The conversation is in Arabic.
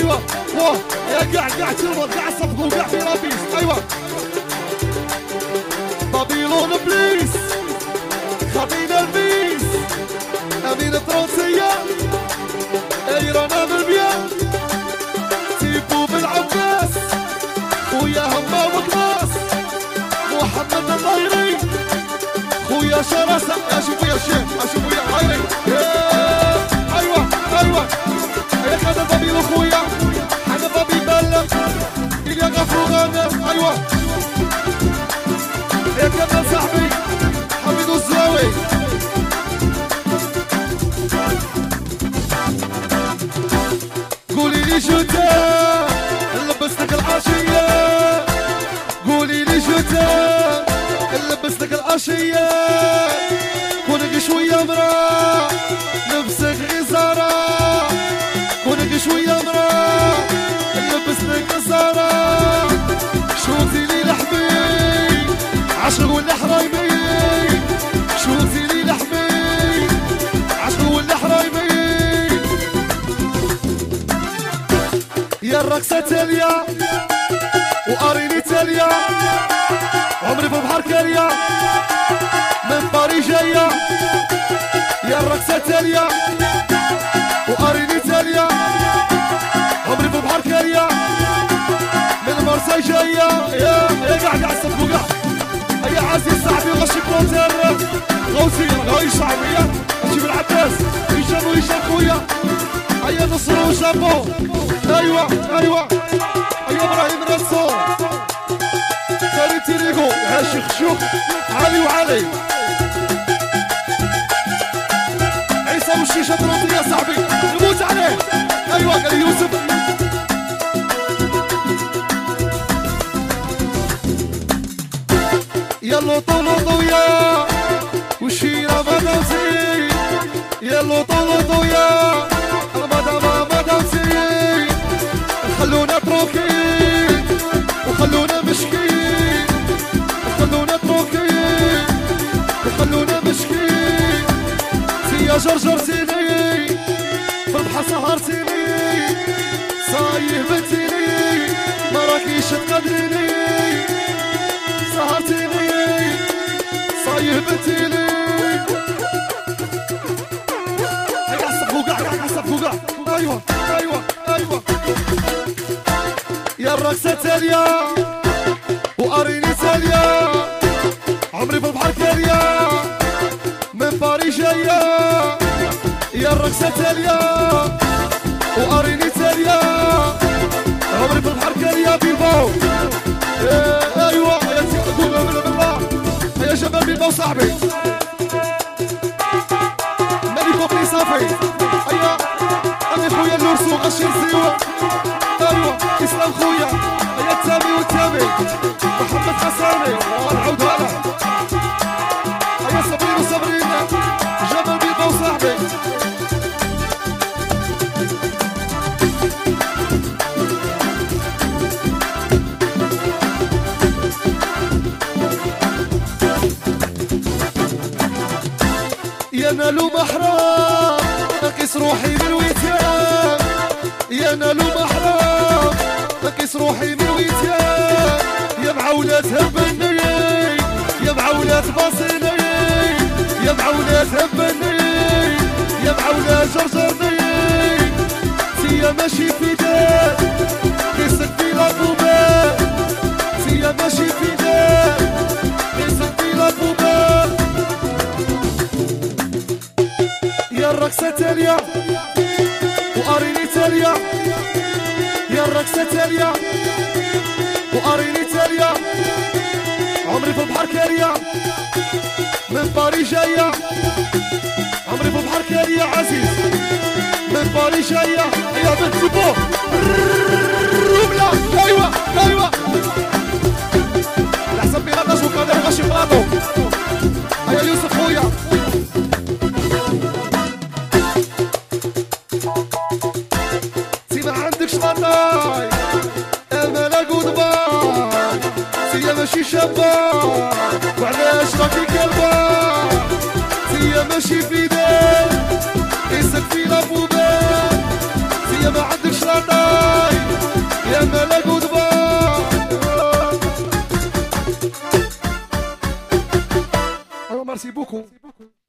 ايوه واه يا قاع تلمر قاع صفقوا قاع في لابيس ايوه بابيلون بليس خلينا البيس امين الترونسية ايران بالبيان تيبو بالعباس خويا هما وكلاس محمد الطايري خويا شراسة اشوفوا يا شيخ اشوفوا يا خيري ايوه ايوه يا كذا بابيلو خويا حنا بابي بلم إليا غفرو غانا ايوه يا كذا صاحبي حميدو الزاوي قولي لي شتا لبستك العشية قولي لي شتا لبستك العشية كونك شوية مرا نفسك غزارة كونك شوية مرا لبستك غزارة شوفي لي لحمي عشق ولا حرايمي شوفي لي لحمي عشق ولا حرايمي يا الرقصة تالية وقاريني تالية عمري في بحر كالية من باري جاية يا الرقصة تالية وقاريني تالية عمري في بحر كالية من مرسى جاية يا قاعد عصب وقع يا عزيز صاحبي غشي كونتر غوثي غاي شعبية اجيب العباس هشام خويا هيا نصر وجابو ايوه ايوه ايوه ابراهيم رسول خالد تيريغو يا شيخ شوف علي وعلي عيسى والشيشه تروطي يا صاحبي نموت عليه ايوه قال يوسف يلا طولوا يا وشيرة مدامسي يلا طولوا يا مدامسي خلونا تروكي وخلونا مشكي خلونا تروكي وخلونا مشكي سيا جرجرتيني في البحر سهرتيني صايح بنتيني ما راكيش تقدريني سهرتيني صايح بنتيني قاع ايوه ايوه ايوه يا الرقصة تالية وقاريني تالية عمري في البحر كالية من باري جاية يا الرقصة تالية وقاريني تالية عمري في البحر كالية بيلباو ايوه يا قولوا بالله يا شباب بيلباو صاحبي مالي كوبلي صافي ايوه انا خويا النورسو غشي الزيوة ايوه اسلام خويا يا التامي والتامي محمد حساني ونعود هلا يا صابرين وصابرين جبل بيضا وصاحبي يا نالو محرام نقيس روحي بالويتام يا نالو محرام نقيس روحي بالويتام يا معولات هبني يا معولات باصيني يا معولات هبني يا معولات جرجرني سيا ماشي في دار قيسك في لابوبا سيا ماشي في دار قيسك في لابوبا يا الرقصة تالية وقاريني تالية يا الرقصة تالية وقاريني تالية عمري في البحر كالية من باري جاية عمري في البحر كالية عزيز من باري جاية يا بنت بو رملة ايوه ايوه لحسن بيغنش وكان غشي بلاطو يا يوسف خويا سيما عندكش مناي الملا جود باي سيا ماشي شابة وعلاش راكي كلبة سيا ماشي في دار قيسك في لابوبان سيا ما عندكش مناي ميرسي بوكو